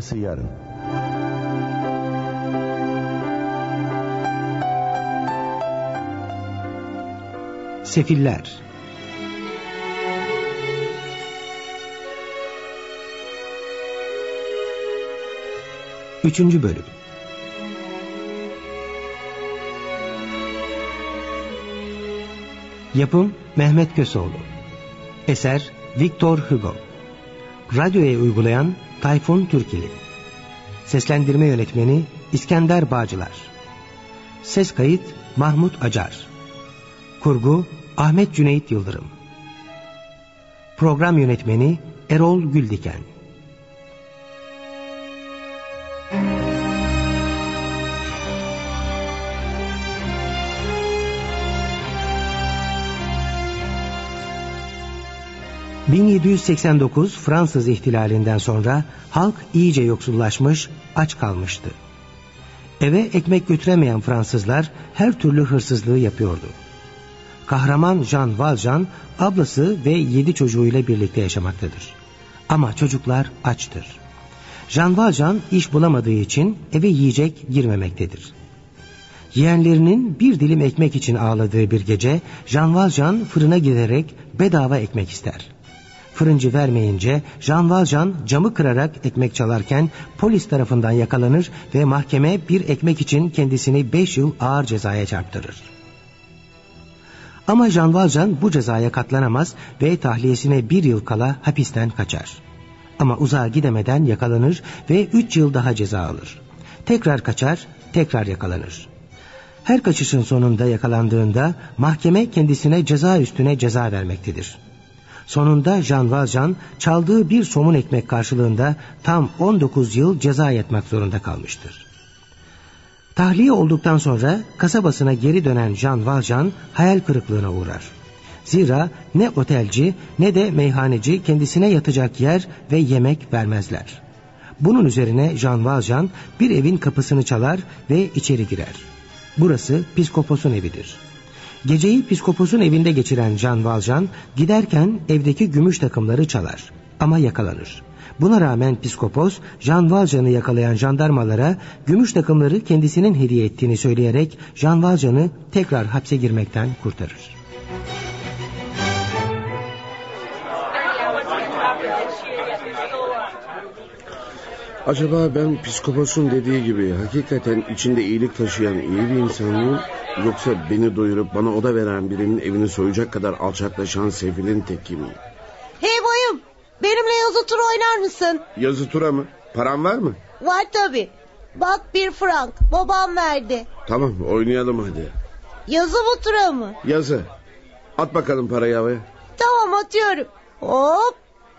Yarısı yarın. Sefiller. Üçüncü bölüm. Yapım Mehmet Köseoğlu. Eser Victor Hugo. Radyoya uygulayan Tayfun Türkili. Seslendirme yönetmeni İskender Bağcılar. Ses kayıt Mahmut Acar. Kurgu Ahmet Cüneyt Yıldırım. Program yönetmeni Erol Güldiken. ...1789 Fransız ihtilalinden sonra halk iyice yoksullaşmış, aç kalmıştı. Eve ekmek götüremeyen Fransızlar her türlü hırsızlığı yapıyordu. Kahraman Jean Valjean ablası ve 7 çocuğuyla birlikte yaşamaktadır. Ama çocuklar açtır. Jean Valjean iş bulamadığı için eve yiyecek girmemektedir. Yeğenlerinin bir dilim ekmek için ağladığı bir gece Jean Valjean fırına giderek bedava ekmek ister. Fırıncı vermeyince Jean Valjean camı kırarak ekmek çalarken polis tarafından yakalanır ve mahkeme bir ekmek için kendisini 5 yıl ağır cezaya çarptırır. Ama Jean Valjean bu cezaya katlanamaz ve tahliyesine 1 yıl kala hapisten kaçar. Ama uzağa gidemeden yakalanır ve 3 yıl daha ceza alır. Tekrar kaçar, tekrar yakalanır. Her kaçışın sonunda yakalandığında mahkeme kendisine ceza üstüne ceza vermektedir. Sonunda Jean Valjean çaldığı bir somun ekmek karşılığında tam 19 yıl ceza yatmak zorunda kalmıştır. Tahliye olduktan sonra kasabasına geri dönen Jean Valjean hayal kırıklığına uğrar. Zira ne otelci ne de meyhaneci kendisine yatacak yer ve yemek vermezler. Bunun üzerine Jean Valjean bir evin kapısını çalar ve içeri girer. Burası psikoposun evidir. Geceyi psikoposun evinde geçiren Jean Valjean giderken evdeki gümüş takımları çalar ama yakalanır. Buna rağmen psikopos Jean Valjean'ı yakalayan jandarmalara gümüş takımları kendisinin hediye ettiğini söyleyerek Jean Valjean'ı tekrar hapse girmekten kurtarır. Acaba ben psikoposun dediği gibi hakikaten içinde iyilik taşıyan iyi bir insan mıyım? Yoksa beni doyurup bana oda veren birinin evini soyacak kadar alçaklaşan sefilin teki miyim? Hey bayım, benimle yazı tura oynar mısın? Yazı tura mı? Paran var mı? Var tabii. Bak 1 frank babam verdi. Tamam oynayalım hadi. Yazı mı tura mı? Yazı. At bakalım parayı havaya. Tamam atıyorum. Hop.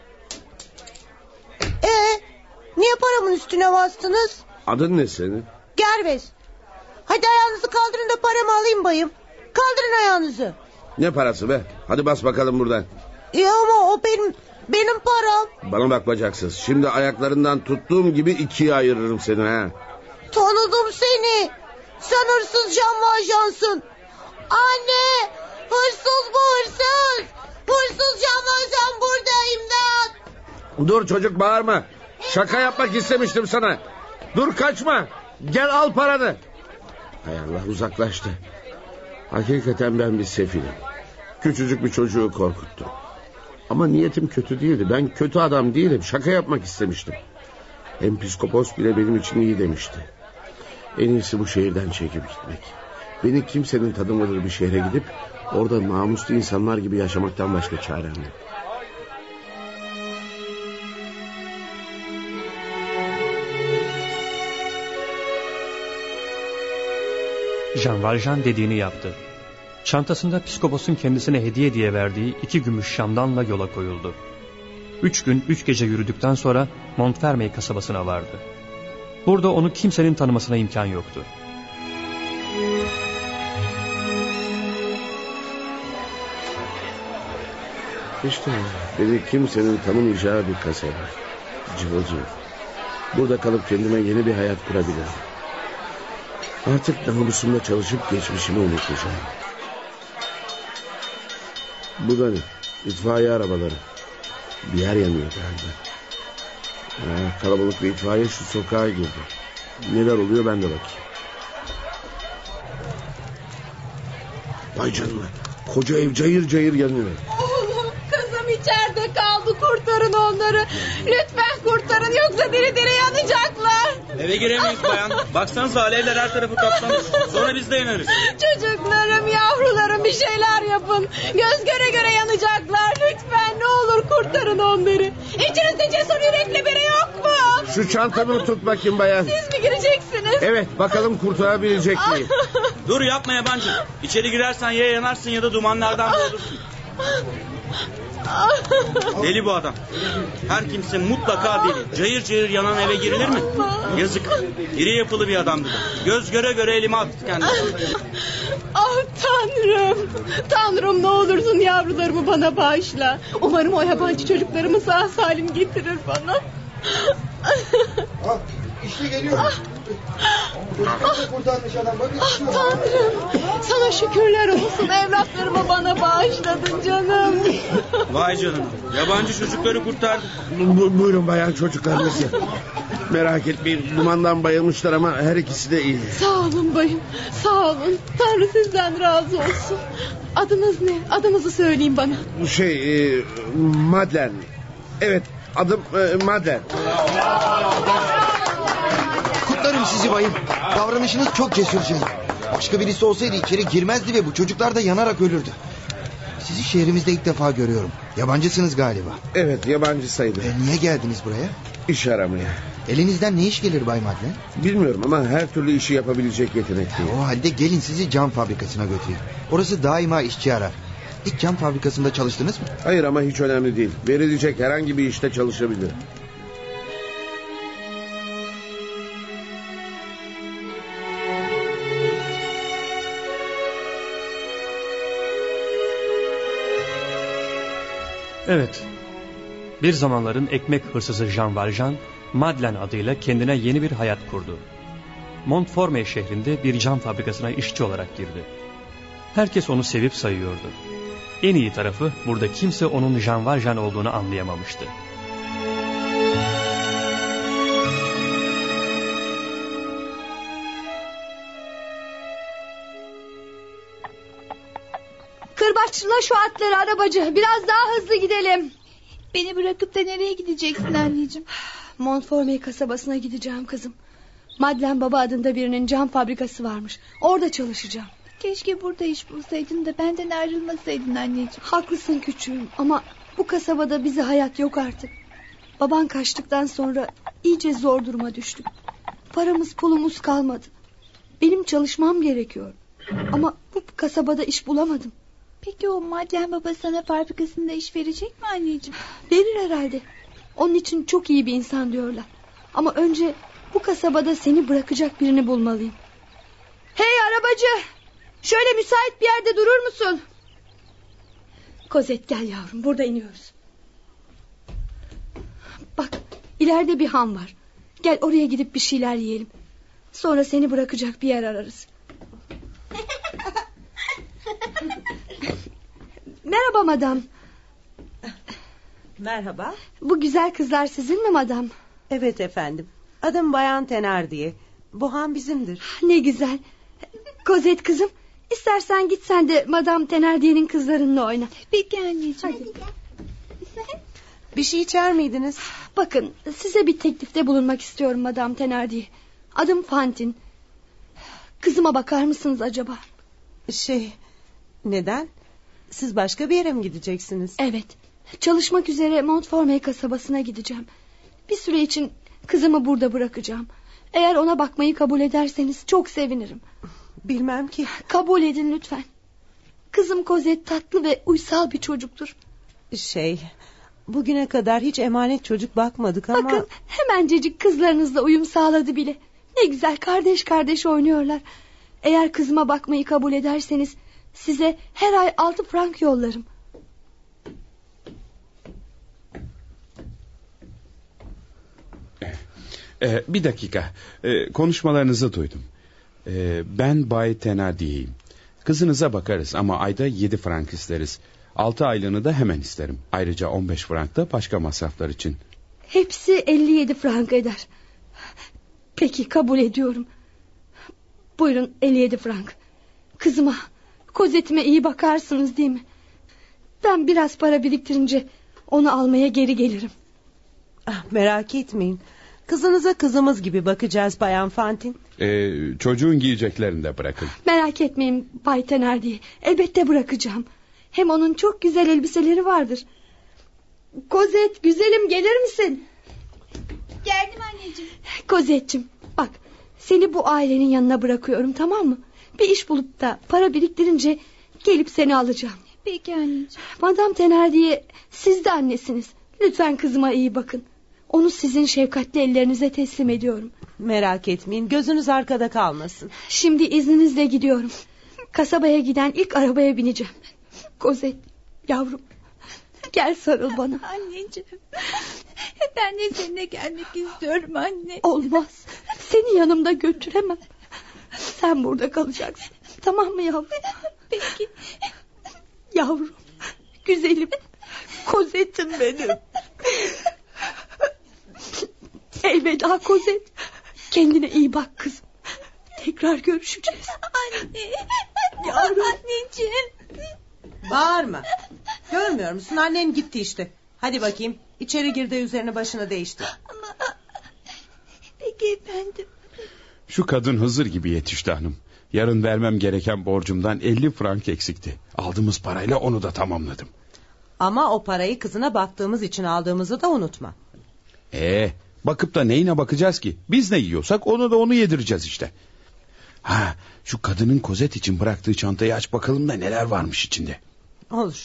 Niye paramın üstüne bastınız? Adın ne senin? Gervez. Hadi ayağınızı kaldırın da paramı alayım bayım. Kaldırın ayağınızı. Ne parası be? Hadi bas bakalım buradan. Ya ama o benim param. Bana bak bacaksız. Şimdi ayaklarından tuttuğum gibi 2'ye ayırırım seni ha. Tanıdım seni. Sen hırsız Jean Valjean'sın. Anne! Hırsız bu hırsız. Hırsız Jean Valjean burada, imdat. Dur çocuk bağırma. Şaka yapmak istemiştim sana. Dur kaçma. Gel al paranı. Hay Allah uzaklaştı. Hakikaten ben bir sefilim. Küçücük bir çocuğu korkuttum. Ama niyetim kötü değildi. Ben kötü adam değilim. Şaka yapmak istemiştim. Hem psikopos bile benim için iyi demişti. En iyisi bu şehirden çekip gitmek. Beni kimsenin tanımadığı bir şehre gidip orada namuslu insanlar gibi yaşamaktan başka çarem yok. Jean Valjean dediğini yaptı. Çantasında psikoposun kendisine hediye diye verdiği 2 gümüş şamdanla yola koyuldu. 3 gün 3 gece yürüdükten sonra Montfermeil kasabasına vardı. Burada onu kimsenin tanımasına imkan yoktu. İşte beni kimsenin tanımayacağı bir kasaba. Cıvıl cıvıl. Burada kalıp kendime yeni bir hayat kurabilirim. Artık namusumda çalışıp geçmişimi unutacağım. Bu da ne? İtfaiye arabaları. Bir yer yanıyor galiba. Kalabalık bir itfaiye şu sokağa girdi. Neler oluyor ben de bakayım. Vay canına. Koca ev cayır cayır yanıyor. Oğlum, kızım içeride kaldı, kurtarın onları. Lütfen kurtarın, yoksa diri diri yanacaklar. Eve giremeyiz bayan. Baksanıza alevler her tarafı kaplamış. Sonra biz de yanarız. Çocuklarım, yavrularım, bir şeyler yapın. Göz göre göre yanacaklar. Lütfen ne olur kurtarın onları. İçinizde cesur yürekli biri yok mu? Şu çantamı tut bakayım bayan. Siz mi gireceksiniz? Evet, bakalım kurtarabilecek miyim? Dur yapma yabancı. İçeri girersen ya yanarsın ya da dumanlardan boğulursun. Deli bu adam. Her kimse mutlaka deli. Cayır cayır yanan eve girilir mi? Yazık. İri yapılı bir adamdı da. Göz göre göre elime attı kendisi. Ah Tanrım. Tanrım, ne olursun yavrularımı bana bağışla. Umarım o yabancı çocuklarımı sağ salim getirir bana. İşte geliyor. Kurtarmış adam. Ah Tanrım. Sana şükürler olsun, evlatlarımı bana bağışladın canım. Vay canına. Yabancı çocukları kurtardı. Buyurun bayan, çocuklarınızı. Merak etmeyin, dumandan bayılmışlar ama her ikisi de iyi. Sağ olun bayım, sağ olun. Tanrı sizden razı olsun. Adınız ne? Adınızı söyleyin bana. Madlen. Evet, adım Madlen. Kutlarım sizi bayım. Davranışınız çok cesurca. Başka birisi olsaydı içeri girmezdi ve bu çocuklar da yanarak ölürdü. Sizi şehrimizde ilk defa görüyorum. Yabancısınız galiba. Evet, yabancı sayılır. Niye geldiniz buraya? İş aramaya. Elinizden ne iş gelir Bay Madlen? Bilmiyorum ama her türlü işi yapabilecek yetenekliyim. O halde gelin sizi cam fabrikasına götüreyim. Orası daima işçi arar. Hiç cam fabrikasında çalıştınız mı? Hayır ama hiç önemli değil. Verilecek herhangi bir işte çalışabilirim. Evet, bir zamanların ekmek hırsızı Jean Valjean, Madlen adıyla kendine yeni bir hayat kurdu. Montfermeil şehrinde bir cam fabrikasına işçi olarak girdi. Herkes onu sevip sayıyordu. En iyi tarafı, burada kimse onun Jean Valjean olduğunu anlayamamıştı. Kırbaçla şu atları arabacı, biraz daha hızlı gidelim. Beni bırakıp da nereye gideceksin anneciğim? Montfermeil kasabasına gideceğim kızım. Madlen Baba adında birinin cam fabrikası varmış. Orada çalışacağım. Keşke burada iş bulsaydın da benden ayrılmasaydın anneciğim. Haklısın küçüğüm ama bu kasabada bize hayat yok artık. Baban kaçtıktan sonra iyice zor duruma düştük. Paramız pulumuz kalmadı. Benim çalışmam gerekiyor. Ama bu kasabada iş bulamadım. Peki o Madlen Baba sana fabrikasında iş verecek mi anneciğim? Verir herhalde. Onun için çok iyi bir insan diyorlar. Ama önce bu kasabada seni bırakacak birini bulmalıyım. Hey arabacı! Şöyle müsait bir yerde durur musun? Kozet gel yavrum, burada iniyoruz. Bak, ileride bir han var. Gel oraya gidip bir şeyler yiyelim. Sonra seni bırakacak bir yer ararız. Merhaba madam. Merhaba. Bu güzel kızlar sizin mi madam? Evet efendim. Adım Bayan Thenardier. Bu han bizimdir. Ne güzel. Kozet kızım, istersen git sen de Madame Thenardier'in kızlarınla oyna. Peki anneciğim. Bir şey içer miydiniz? Bakın, size bir teklifte bulunmak istiyorum Madame Thenardier. Adım Fantine. Kızıma bakar mısınız acaba? Neden? Siz başka bir yere mi gideceksiniz? Evet. Çalışmak üzere Montfermeil kasabasına gideceğim. Bir süre için kızımı burada bırakacağım. Eğer ona bakmayı kabul ederseniz çok sevinirim. Bilmem ki. Kabul edin lütfen. Kızım Cosette tatlı ve uysal bir çocuktur. Bugüne kadar hiç emanet çocuk bakmadık ama... Bakın, hemencecik kızlarınızla uyum sağladı bile. Ne güzel kardeş kardeş oynuyorlar. Eğer kızıma bakmayı kabul ederseniz size her ay 6 frank yollarım. Bir dakika. Konuşmalarınızı duydum. Ben Bay Thenardier'yim. Kızınıza bakarız ama ayda 7 frank isteriz. 6 aylığını da hemen isterim. Ayrıca 15 frank da başka masraflar için. Hepsi 57 frank eder. Peki, kabul ediyorum. Buyurun, 57 frank. Kızıma, Cosette'ime iyi bakarsınız değil mi? Ben biraz para biriktirince onu almaya geri gelirim. Merak etmeyin. Kızınıza kızımız gibi bakacağız Bayan Fantin. Çocuğun giyeceklerini de bırakın. Merak etmeyin Bay Thenardier. Elbette bırakacağım. Hem onun çok güzel elbiseleri vardır. Cosette, güzelim, gelir misin? Geldim anneciğim. Cosette'cim, bak, seni bu ailenin yanına bırakıyorum, tamam mı? Bir iş bulup da para biriktirince gelip seni alacağım. Peki anneciğim. Madame Thenardier, siz de annesiniz. Lütfen kızıma iyi bakın. Onu sizin şefkatli ellerinize teslim ediyorum. Merak etmeyin, gözünüz arkada kalmasın. Şimdi izninizle gidiyorum. Kasabaya giden ilk arabaya bineceğim. Cosette, yavrum, gel sarıl bana. Anneciğim, ben de seninle gelmek istiyorum anne. Olmaz, seni yanımda götüremem. Sen burada kalacaksın, tamam mı yavrum? Peki. Yavrum, güzelim, Cosette'im benim. Elveda Cosette. Kendine iyi bak kızım. Tekrar görüşeceğiz. Anne. Yavrum. Anneciğim. Bağırma. Görmüyor musun, annen gitti işte. Hadi bakayım, içeri gir de üzerine başını değiştir. Ama... Peki efendim. Şu kadın Hızır gibi yetişti hanım. Yarın vermem gereken borcumdan 50 frank eksikti. Aldığımız parayla onu da tamamladım. Ama o parayı kızına baktığımız için aldığımızı da unutma. Bakıp da neyine bakacağız ki? Biz ne yiyorsak onu yedireceğiz işte. Şu kadının Cosette için bıraktığı çantayı aç bakalım da neler varmış içinde. Olur.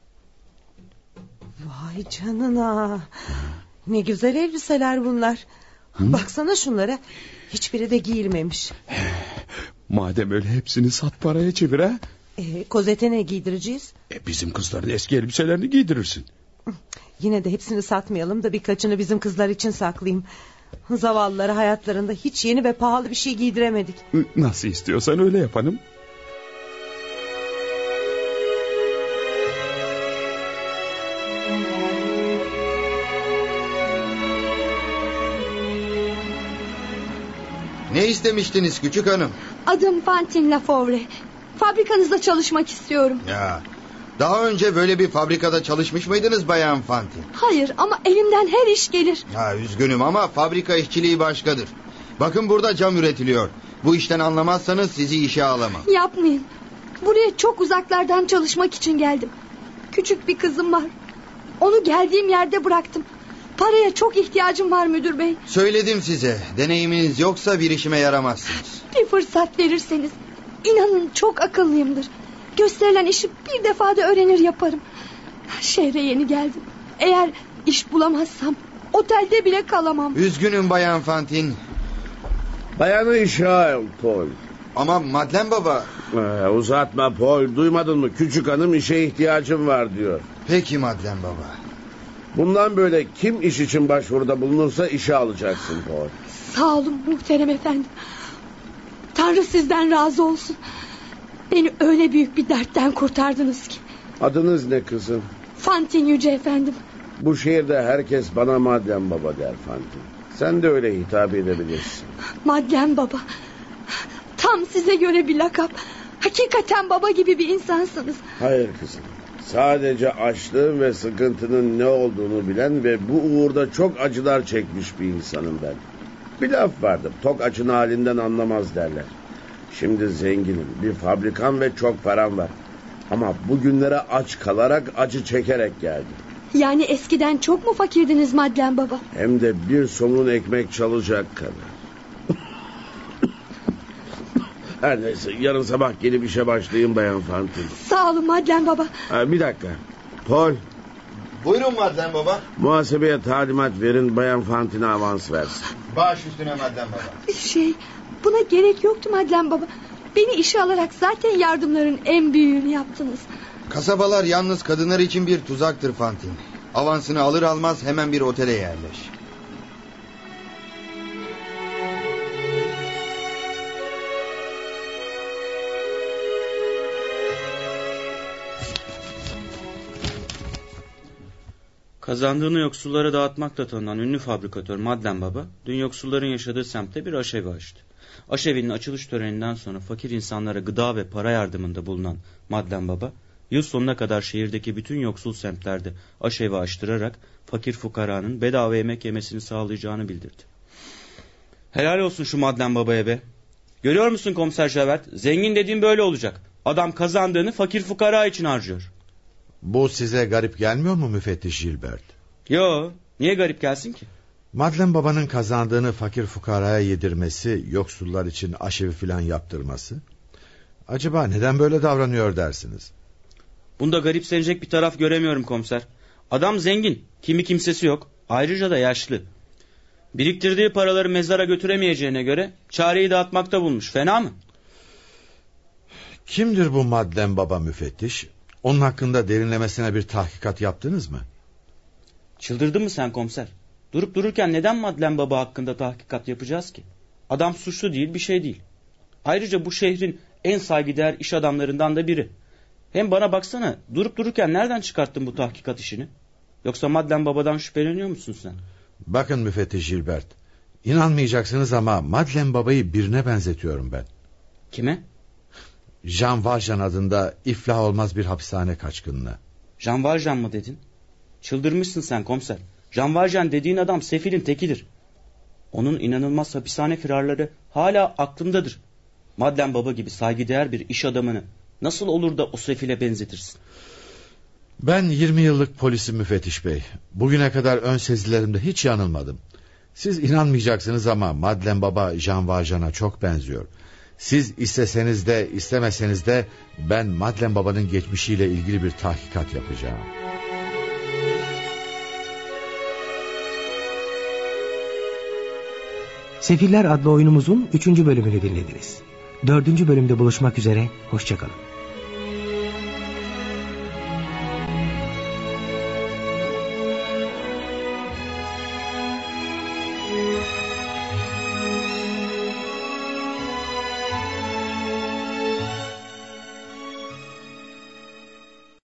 Vay canına. Ne güzel elbiseler bunlar. Baksana şunlara. Hiçbiri de giyilmemiş. Madem öyle hepsini sat paraya çevir ha. Cosette'e ne giydireceğiz? Bizim kızların eski elbiselerini giydirirsin. Yine de hepsini satmayalım da birkaçını bizim kızlar için saklayayım. Zavallıları hayatlarında hiç yeni ve pahalı bir şey giydiremedik. Nasıl istiyorsan öyle yapalım. Ne istemiştiniz küçük hanım? Adım Fantine Lafovre. Fabrikanızda çalışmak istiyorum. Ya, daha önce böyle bir fabrikada çalışmış mıydınız Bayan Fantine? Hayır, ama elimden her iş gelir. Üzgünüm ama fabrika işçiliği başkadır. Bakın burada cam üretiliyor. Bu işten anlamazsanız sizi işe alamam. Yapmayın. Buraya çok uzaklardan çalışmak için geldim. Küçük bir kızım var. Onu geldiğim yerde bıraktım. Paraya çok ihtiyacım var müdür bey. Söyledim size, deneyiminiz yoksa bir işime yaramazsınız. Bir fırsat verirseniz, inanın çok akıllıyımdır. Gösterilen işi bir defada öğrenir yaparım. Şehre yeni geldim. Eğer iş bulamazsam otelde bile kalamam. Üzgünüm Bayan Fantine. Bayanı işe al Paul. Ama Madeleine baba... Uzatma Paul, duymadın mı? Küçük hanım işe ihtiyacım var diyor. Peki Madeleine baba. Bundan böyle kim iş için başvuruda bulunursa işe alacaksın Paul. Sağ olun muhterem efendim. Tanrı sizden razı olsun. Beni öyle büyük bir dertten kurtardınız ki. Adınız ne kızım? Fantine Yüce efendim. Bu şehirde herkes bana Madeleine baba der Fantine. Sen de öyle hitap edebilirsin. Madeleine baba. Tam size göre bir lakap. Hakikaten baba gibi bir insansınız. Hayır kızım. Sadece açlığın ve sıkıntının ne olduğunu bilen ve bu uğurda çok acılar çekmiş bir insanım ben. Bir laf vardır, tok açın halinden anlamaz derler. Şimdi zenginim, bir fabrikam ve çok param var. Ama bugünlere aç kalarak, acı çekerek geldim. Yani eskiden çok mu fakirdiniz Madeleine baba? Hem de bir somun ekmek çalacak kadar. Her neyse, yarın sabah gelip işe başlayayım Bayan Fantine. Sağ olun Madeleine baba. Bir dakika. Paul. Buyurun Madeleine baba. Muhasebeye talimat verin, Bayan Fantine avans versin. Baş üstüne Madeleine baba. Buna gerek yoktu Madeleine baba. Beni işe alarak zaten yardımların en büyüğünü yaptınız. Kasabalar yalnız kadınlar için bir tuzaktır Fantine. Avansını alır almaz hemen bir otele yerleş. Kazandığını yoksullara dağıtmakla tanınan ünlü fabrikatör Madlen Baba, dün yoksulların yaşadığı semtte bir aşevi açtı. Aşevinin açılış töreninden sonra fakir insanlara gıda ve para yardımında bulunan Madlen Baba, yıl sonuna kadar şehirdeki bütün yoksul semtlerde aşevi açtırarak fakir fukaranın bedava yemek yemesini sağlayacağını bildirdi. Helal olsun şu Madlen Baba'ya be. Görüyor musun komiser Javert? Zengin dediğim böyle olacak. Adam kazandığını fakir fukara için harcıyor. Bu size garip gelmiyor mu müfettiş Gilbert? Yo, niye garip gelsin ki? Madlen Baba'nın kazandığını fakir fukaraya yedirmesi, yoksullar için aşevi filan yaptırması. Acaba neden böyle davranıyor dersiniz? Bunda garipsenecek bir taraf göremiyorum komiser. Adam zengin, kimi kimsesi yok. Ayrıca da yaşlı. Biriktirdiği paraları mezara götüremeyeceğine göre çareyi dağıtmakta bulmuş. Fena mı? Kimdir bu Madlen Baba müfettiş? Onun hakkında derinlemesine bir tahkikat yaptınız mı? Çıldırdın mı sen komiser? Durup dururken neden Madlen Baba hakkında tahkikat yapacağız ki? Adam suçlu değil, bir şey değil. Ayrıca bu şehrin en saygıdeğer iş adamlarından da biri. Hem bana baksana, durup dururken nereden çıkarttın bu tahkikat işini? Yoksa Madlen Baba'dan şüpheleniyor musun sen? Bakın müfettiş Gilbert, İnanmayacaksınız ama Madlen Baba'yı birine benzetiyorum ben. Kime? Jean Valjean adında iflah olmaz bir hapishane kaçkınına. Jean Valjean mı dedin? Çıldırmışsın sen komiser. Jean Valjean dediğin adam sefilin tekidir. Onun inanılmaz hapishane firarları hala aklımdadır. Madlen Baba gibi saygıdeğer bir iş adamını nasıl olur da o sefile benzetirsin? Ben 20 yıllık polisim müfettiş bey. Bugüne kadar ön sezilerimde hiç yanılmadım. Siz inanmayacaksınız ama Madlen Baba Jean Valjean'a çok benziyor. Siz isteseniz de istemeseniz de ben Madlen Baba'nın geçmişiyle ilgili bir tahkikat yapacağım. Sefiller adlı oyunumuzun 3. bölümünü dinlediniz. 4. bölümde buluşmak üzere, hoşça kalın.